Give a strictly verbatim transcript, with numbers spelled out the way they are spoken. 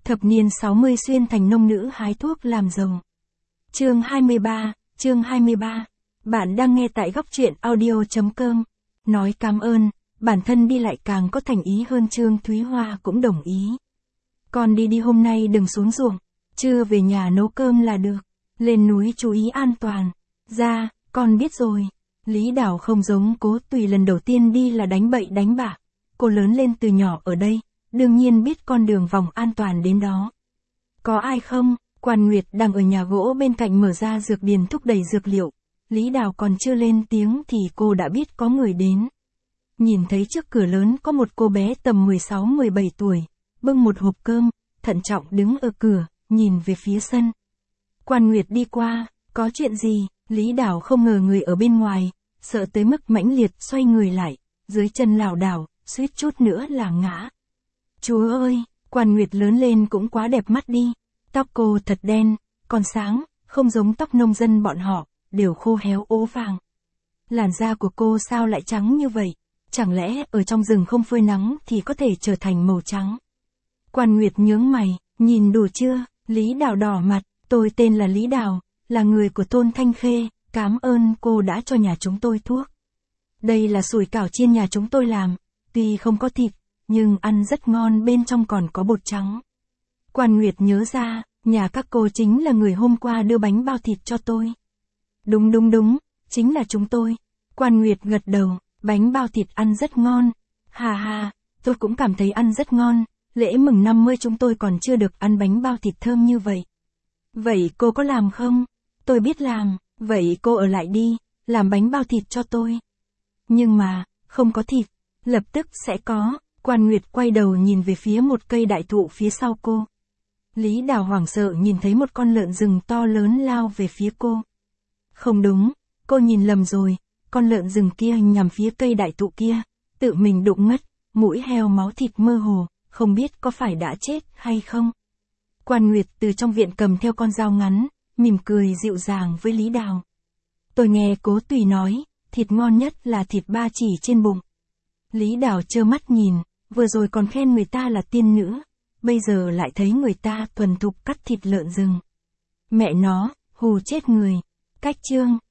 Thập niên sáu mươi xuyên thành nông nữ hái thuốc làm giàu. Chương hai mươi ba, chương hai mươi ba. Bạn đang nghe tại góc truyện audio chấm com. Nói cảm ơn, bản thân đi lại càng có thành ý hơn. Trương Thúy Hoa cũng đồng ý. Con đi đi hôm nay đừng xuống ruộng, trưa về nhà nấu cơm là được. Lên núi chú ý an toàn. Dạ, con biết rồi. Lý Đào không giống Cố Tùy lần đầu tiên đi là đánh bậy đánh bạ. Cô lớn lên từ nhỏ ở đây, đương nhiên biết con đường vòng an toàn đến đó. Có ai không? Quan Nguyệt đang ở nhà gỗ bên cạnh mở ra dược điền thúc đẩy dược liệu. Lý Đào còn chưa lên tiếng thì cô đã biết có người đến. Nhìn thấy trước cửa lớn có một cô bé tầm mười sáu mười bảy tuổi, bưng một hộp cơm, thận trọng đứng ở cửa, nhìn về phía sân. Quan Nguyệt đi qua, có chuyện gì? Lý Đào không ngờ người ở bên ngoài, sợ tới mức mãnh liệt xoay người lại, dưới chân lảo đảo, suýt chút nữa là ngã. Chúa ơi, Quan Nguyệt lớn lên cũng quá đẹp mắt đi. Tóc cô thật đen, còn sáng, không giống tóc nông dân bọn họ, đều khô héo ố vàng. Làn da của cô sao lại trắng như vậy? Chẳng lẽ ở trong rừng không phơi nắng thì có thể trở thành màu trắng? Quan Nguyệt nhướng mày, nhìn đủ chưa? Lý Đào đỏ mặt, tôi tên là Lý Đào, là người của thôn Thanh Khê, cảm ơn cô đã cho nhà chúng tôi thuốc. Đây là sủi cảo chiên nhà chúng tôi làm, tuy không có thịt, nhưng ăn rất ngon, bên trong còn có bột trắng. Quan Nguyệt nhớ ra, nhà các cô chính là người hôm qua đưa bánh bao thịt cho tôi. Đúng đúng đúng, chính là chúng tôi. Quan Nguyệt gật đầu, bánh bao thịt ăn rất ngon. Hà hà, tôi cũng cảm thấy ăn rất ngon, lễ mừng năm mươi chúng tôi còn chưa được ăn bánh bao thịt thơm như vậy. Vậy cô có làm không? Tôi biết làm, vậy cô ở lại đi, làm bánh bao thịt cho tôi. Nhưng mà, không có thịt, lập tức sẽ có. Quan Nguyệt quay đầu nhìn về phía một cây đại thụ phía sau cô. Lý Đào hoảng sợ nhìn thấy một con lợn rừng to lớn lao về phía cô. Không đúng, cô nhìn lầm rồi, con lợn rừng kia nhằm phía cây đại thụ kia, tự mình đụng ngất, mũi heo máu thịt mơ hồ, không biết có phải đã chết hay không. Quan Nguyệt từ trong viện cầm theo con dao ngắn, mỉm cười dịu dàng với Lý Đào. Tôi nghe Cố Tùy nói, thịt ngon nhất là thịt ba chỉ trên bụng. Lý Đào trơ mắt nhìn, vừa rồi còn khen người ta là tiên nữ, bây giờ lại thấy người ta thuần thục cắt thịt lợn rừng. Mẹ nó, hù chết người. Cách chương.